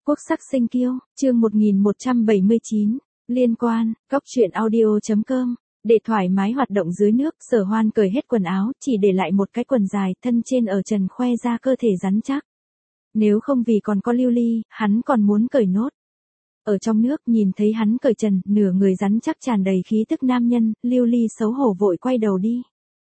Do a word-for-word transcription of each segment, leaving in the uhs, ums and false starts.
Quốc sắc sinh kiêu, chương một nghìn một trăm bảy mươi chín, liên quan, góc truyện audio.com, để thoải mái hoạt động dưới nước, Sở Hoan cởi hết quần áo, chỉ để lại một cái quần dài, thân trên ở trần khoe ra cơ thể rắn chắc. Nếu không vì còn có Lưu Ly, hắn còn muốn cởi nốt. Ở trong nước nhìn thấy hắn cởi trần, nửa người rắn chắc tràn đầy khí tức nam nhân, Lưu Ly xấu hổ vội quay đầu đi.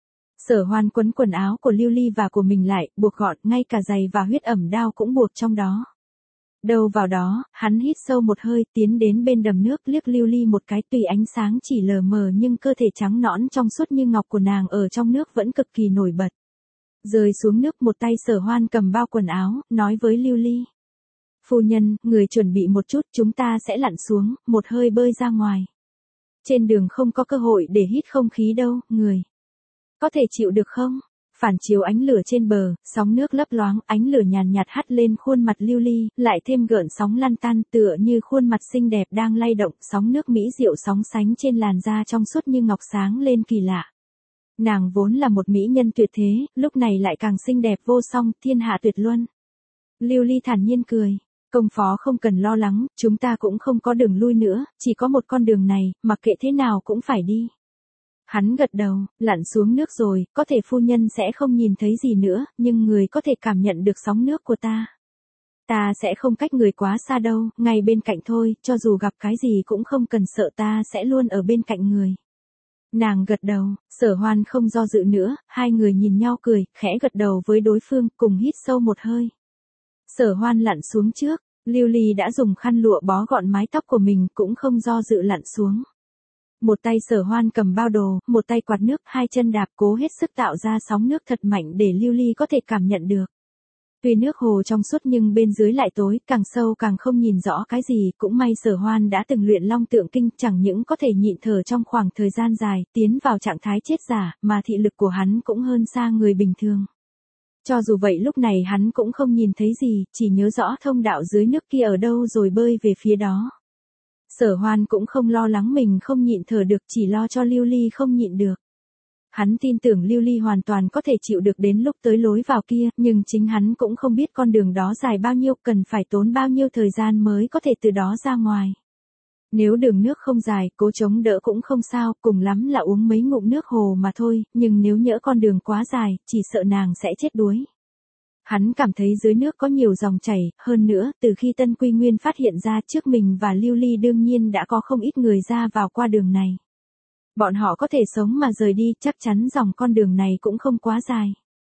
Sở Hoan quấn quần áo của Lưu Ly và của mình lại, buộc gọn, ngay cả giày và huyết ẩm đao cũng buộc trong đó. Đâu vào đó, hắn hít sâu một hơi, tiến đến bên đầm nước, liếc Lưu Ly một cái, tùy ánh sáng chỉ lờ mờ nhưng cơ thể trắng nõn trong suốt như ngọc của nàng ở trong nước vẫn cực kỳ nổi bật. Rơi xuống nước, một tay Sở Hoan cầm bao quần áo, nói với Lưu Ly. Phu nhân, người chuẩn bị một chút, chúng ta sẽ lặn xuống, một hơi bơi ra ngoài. Trên đường không có cơ hội để hít không khí đâu, người. Có thể chịu được không? Phản chiếu ánh lửa trên bờ, sóng nước lấp loáng, ánh lửa nhàn nhạt hắt lên khuôn mặt Lưu Ly, lại thêm gợn sóng lăn tăn, tựa như khuôn mặt xinh đẹp đang lay động, sóng nước mỹ diệu sóng sánh trên làn da trong suốt như ngọc sáng lên kỳ lạ. Nàng vốn là một mỹ nhân tuyệt thế, lúc này lại càng xinh đẹp vô song, thiên hạ tuyệt luân. Lưu Ly thản nhiên cười, công phó không cần lo lắng, chúng ta cũng không có đường lui nữa, chỉ có một con đường này, mặc kệ thế nào cũng phải đi. Hắn gật đầu, lặn xuống nước rồi, có thể phu nhân sẽ không nhìn thấy gì nữa, nhưng người có thể cảm nhận được sóng nước của ta. Ta sẽ không cách người quá xa đâu, ngay bên cạnh thôi, cho dù gặp cái gì cũng không cần sợ, ta sẽ luôn ở bên cạnh người. Nàng gật đầu, Sở Hoan không do dự nữa, hai người nhìn nhau cười, khẽ gật đầu với đối phương, cùng hít sâu một hơi. Sở Hoan lặn xuống trước, Lưu Ly đã dùng khăn lụa bó gọn mái tóc của mình, cũng không do dự lặn xuống. Một tay Sở Hoan cầm bao đồ, một tay quạt nước, hai chân đạp cố hết sức tạo ra sóng nước thật mạnh để Lưu Ly có thể cảm nhận được. Tuy nước hồ trong suốt nhưng bên dưới lại tối, càng sâu càng không nhìn rõ cái gì, cũng may Sở Hoan đã từng luyện Long Tượng Kinh, chẳng những có thể nhịn thở trong khoảng thời gian dài, tiến vào trạng thái chết giả, mà thị lực của hắn cũng hơn xa người bình thường. Cho dù vậy lúc này hắn cũng không nhìn thấy gì, chỉ nhớ rõ thông đạo dưới nước kia ở đâu rồi bơi về phía đó. Sở Hoan cũng không lo lắng mình không nhịn thở được, chỉ lo cho Lưu Ly không nhịn được. Hắn tin tưởng Lưu Ly hoàn toàn có thể chịu được đến lúc tới lối vào kia, nhưng chính hắn cũng không biết con đường đó dài bao nhiêu, cần phải tốn bao nhiêu thời gian mới có thể từ đó ra ngoài. Nếu đường nước không dài, cố chống đỡ cũng không sao, cùng lắm là uống mấy ngụm nước hồ mà thôi, nhưng nếu nhỡ con đường quá dài, chỉ sợ nàng sẽ chết đuối. Hắn cảm thấy dưới nước có nhiều dòng chảy, hơn nữa, từ khi Tân Quy Nguyên phát hiện ra trước mình và Lưu Ly đương nhiên đã có không ít người ra vào qua đường này. Bọn họ có thể sống mà rời đi, chắc chắn dòng con đường này cũng không quá dài.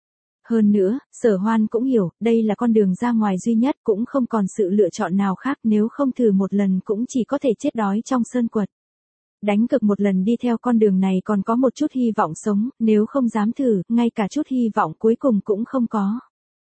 Hơn nữa, Sở Hoan cũng hiểu, đây là con đường ra ngoài duy nhất, cũng không còn sự lựa chọn nào khác, nếu không thử một lần cũng chỉ có thể chết đói trong sơn quật. Đánh cực một lần đi theo con đường này còn có một chút hy vọng sống, nếu không dám thử, ngay cả chút hy vọng cuối cùng cũng không có.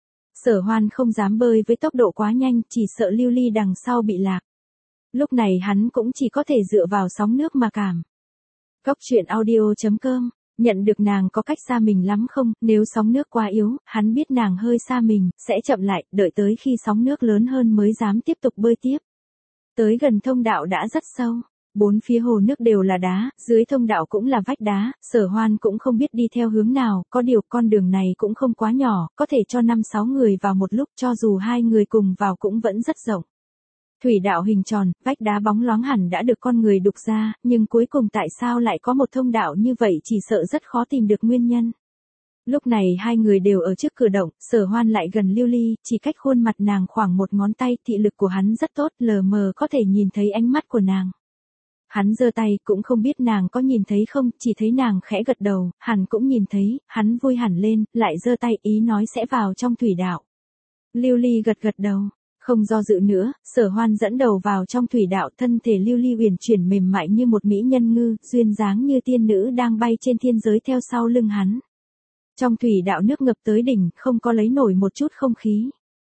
Sở Hoan không dám bơi với tốc độ quá nhanh, chỉ sợ Lưu Ly đằng sau bị lạc. Lúc này hắn cũng chỉ có thể dựa vào sóng nước mà cảm. Góc truyện audio.com, nhận được nàng có cách xa mình lắm không, nếu sóng nước quá yếu, hắn biết nàng hơi xa mình, sẽ chậm lại, đợi tới khi sóng nước lớn hơn mới dám tiếp tục bơi tiếp. Tới gần thông đạo đã rất sâu. Bốn phía hồ nước đều là đá, dưới thông đạo cũng là vách đá, Sở Hoan cũng không biết đi theo hướng nào, có điều con đường này cũng không quá nhỏ, có thể cho năm sáu người vào một lúc, cho dù hai người cùng vào cũng vẫn rất rộng. Thủy đạo hình tròn, vách đá bóng loáng hẳn đã được con người đục ra, nhưng cuối cùng tại sao lại có một thông đạo như vậy chỉ sợ rất khó tìm được nguyên nhân. Lúc này hai người đều ở trước cửa động, Sở Hoan lại gần Lưu Ly, chỉ cách khuôn mặt nàng khoảng một ngón tay, thị lực của hắn rất tốt, lờ mờ có thể nhìn thấy ánh mắt của nàng. Hắn giơ tay, cũng không biết nàng có nhìn thấy không, chỉ thấy nàng khẽ gật đầu, hẳn cũng nhìn thấy, hắn vui hẳn lên, lại giơ tay ý nói sẽ vào trong thủy đạo. Lưu Ly gật gật đầu, không do dự nữa, Sở Hoan dẫn đầu vào trong thủy đạo, thân thể Lưu Ly uyển chuyển mềm mại như một mỹ nhân ngư, duyên dáng như tiên nữ đang bay trên thiên giới theo sau lưng hắn. Trong thủy đạo nước ngập tới đỉnh, không có lấy nổi một chút không khí.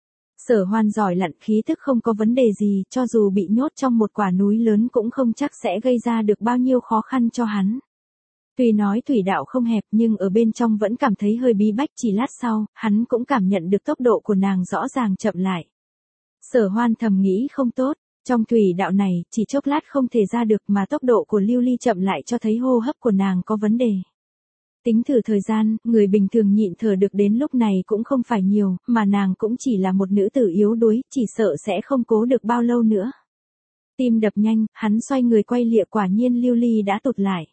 Sở Hoan giỏi lặn, khí tức không có vấn đề gì, cho dù bị nhốt trong một quả núi lớn cũng không chắc sẽ gây ra được bao nhiêu khó khăn cho hắn. Tuy nói thủy đạo không hẹp nhưng ở bên trong vẫn cảm thấy hơi bí bách, chỉ lát sau, hắn cũng cảm nhận được tốc độ của nàng rõ ràng chậm lại. Sở Hoan thầm nghĩ không tốt, trong thủy đạo này, chỉ chốc lát không thể ra được mà tốc độ của Lưu Ly chậm lại cho thấy hô hấp của nàng có vấn đề. Tính thử thời gian, người bình thường nhịn thở được đến lúc này cũng không phải nhiều, mà nàng cũng chỉ là một nữ tử yếu đuối, chỉ sợ sẽ không cố được bao lâu nữa. Tim đập nhanh, hắn xoay người quay lịa, quả nhiên Lưu Ly đã tụt lại.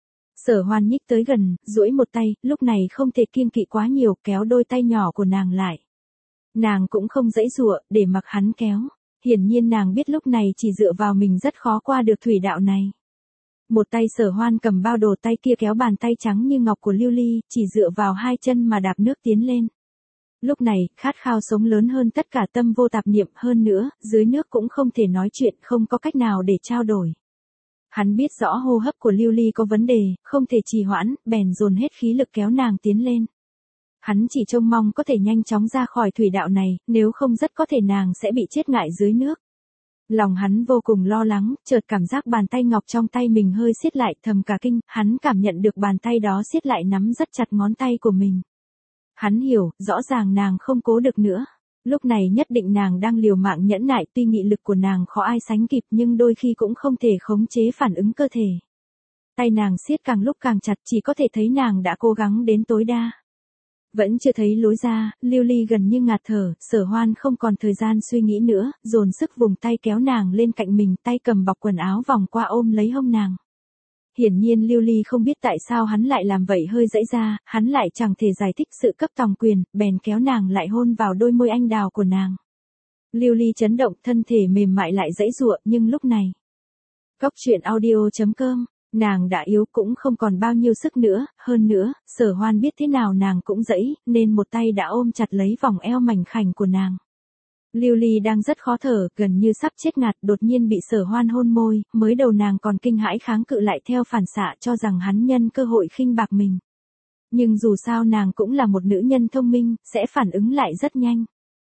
Sở Hoan nhích tới gần, duỗi một tay, lúc này không thể kiêng kỵ quá nhiều, kéo đôi tay nhỏ của nàng lại. Nàng cũng không giãy giụa, để mặc hắn kéo. Hiển nhiên nàng biết lúc này chỉ dựa vào mình rất khó qua được thủy đạo này. Một tay Sở Hoan cầm bao đồ, tay kia kéo bàn tay trắng như ngọc của Lưu Ly, chỉ dựa vào hai chân mà đạp nước tiến lên. Lúc này, khát khao sống lớn hơn tất cả, tâm vô tạp niệm, hơn nữa, dưới nước cũng không thể nói chuyện, không có cách nào để trao đổi. Hắn biết rõ hô hấp của Lưu Ly có vấn đề, không thể trì hoãn, bèn dồn hết khí lực kéo nàng tiến lên. Hắn chỉ trông mong có thể nhanh chóng ra khỏi thủy đạo này, nếu không rất có thể nàng sẽ bị chết ngại dưới nước. Lòng hắn vô cùng lo lắng, chợt cảm giác bàn tay ngọc trong tay mình hơi siết lại, thầm cả kinh, hắn cảm nhận được bàn tay đó siết lại nắm rất chặt ngón tay của mình. Hắn hiểu, rõ ràng nàng không cố được nữa. Lúc này nhất định nàng đang liều mạng nhẫn nại, tuy nghị lực của nàng khó ai sánh kịp nhưng đôi khi cũng không thể khống chế phản ứng cơ thể. Tay nàng siết càng lúc càng chặt, chỉ có thể thấy nàng đã cố gắng đến tối đa. Vẫn chưa thấy lối ra, Lưu Ly gần như ngạt thở, Sở Hoan không còn thời gian suy nghĩ nữa, dồn sức vùng tay kéo nàng lên cạnh mình, tay cầm bọc quần áo vòng qua ôm lấy hông nàng. Hiển nhiên Lưu Ly không biết tại sao hắn lại làm vậy, hơi giãy ra, hắn lại chẳng thể giải thích sự cấp tòng quyền, bèn kéo nàng lại hôn vào đôi môi anh đào của nàng. Lưu Ly chấn động, thân thể mềm mại lại giãy giụa, nhưng lúc này. Cóc truyện audio chấm com, nàng đã yếu cũng không còn bao nhiêu sức nữa, hơn nữa, Sở Hoan biết thế nào nàng cũng giãy, nên một tay đã ôm chặt lấy vòng eo mảnh khảnh của nàng. Lưu Ly đang rất khó thở, gần như sắp chết ngạt, đột nhiên bị Sở Hoan hôn môi, mới đầu nàng còn kinh hãi kháng cự lại theo phản xạ cho rằng hắn nhân cơ hội khinh bạc mình. Nhưng dù sao nàng cũng là một nữ nhân thông minh, sẽ phản ứng lại rất nhanh.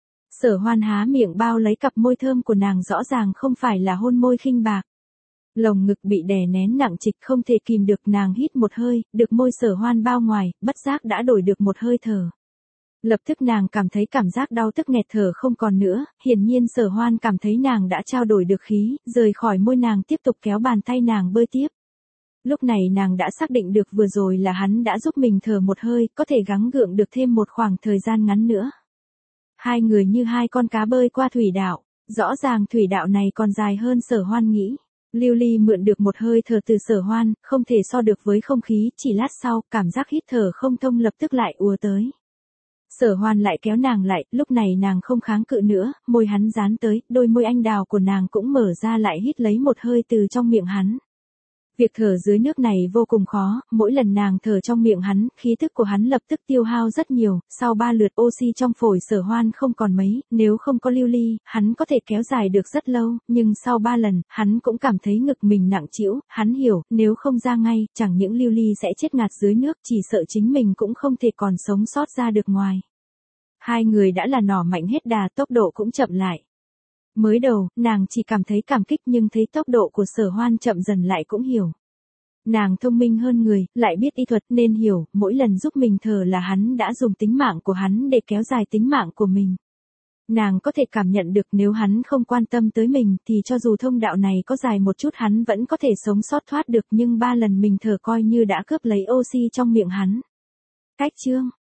Sở Hoan há miệng bao lấy cặp môi thơm của nàng, rõ ràng không phải là hôn môi khinh bạc. Lồng ngực bị đè nén nặng trịch, không thể kìm được, nàng hít một hơi, được môi Sở Hoan bao ngoài, bất giác đã đổi được một hơi thở. Lập tức nàng cảm thấy cảm giác đau tức nghẹt thở không còn nữa, hiển nhiên Sở Hoan cảm thấy nàng đã trao đổi được khí, rời khỏi môi nàng, tiếp tục kéo bàn tay nàng bơi tiếp. Lúc này nàng đã xác định được vừa rồi là hắn đã giúp mình thở một hơi, có thể gắng gượng được thêm một khoảng thời gian ngắn nữa. Hai người như hai con cá bơi qua thủy đạo, rõ ràng thủy đạo này còn dài hơn Sở Hoan nghĩ. Lưu Ly mượn được một hơi thở từ Sở Hoan, không thể so được với không khí, chỉ lát sau, cảm giác hít thở không thông lập tức lại ùa tới. Sở Hoan lại kéo nàng lại, lúc này nàng không kháng cự nữa, môi hắn dán tới, đôi môi anh đào của nàng cũng mở ra lại hít lấy một hơi từ trong miệng hắn. Việc thở dưới nước này vô cùng khó, mỗi lần nàng thở trong miệng hắn, khí thức của hắn lập tức tiêu hao rất nhiều, sau ba lượt oxy trong phổi Sở Hoan không còn mấy, nếu không có Lưu Ly, hắn có thể kéo dài được rất lâu, nhưng sau ba lần, hắn cũng cảm thấy ngực mình nặng trĩu, hắn hiểu, nếu không ra ngay, chẳng những Lưu Ly sẽ chết ngạt dưới nước, chỉ sợ chính mình cũng không thể còn sống sót ra được ngoài. Hai người đã là nỏ mạnh hết đà, tốc độ cũng chậm lại. Mới đầu, nàng chỉ cảm thấy cảm kích nhưng thấy tốc độ của Sở Hoan chậm dần lại cũng hiểu. Nàng thông minh hơn người, lại biết y thuật nên hiểu, mỗi lần giúp mình thở là hắn đã dùng tính mạng của hắn để kéo dài tính mạng của mình. Nàng có thể cảm nhận được nếu hắn không quan tâm tới mình thì cho dù thông đạo này có dài một chút hắn vẫn có thể sống sót thoát được, nhưng ba lần mình thở coi như đã cướp lấy oxy trong miệng hắn. Cách chương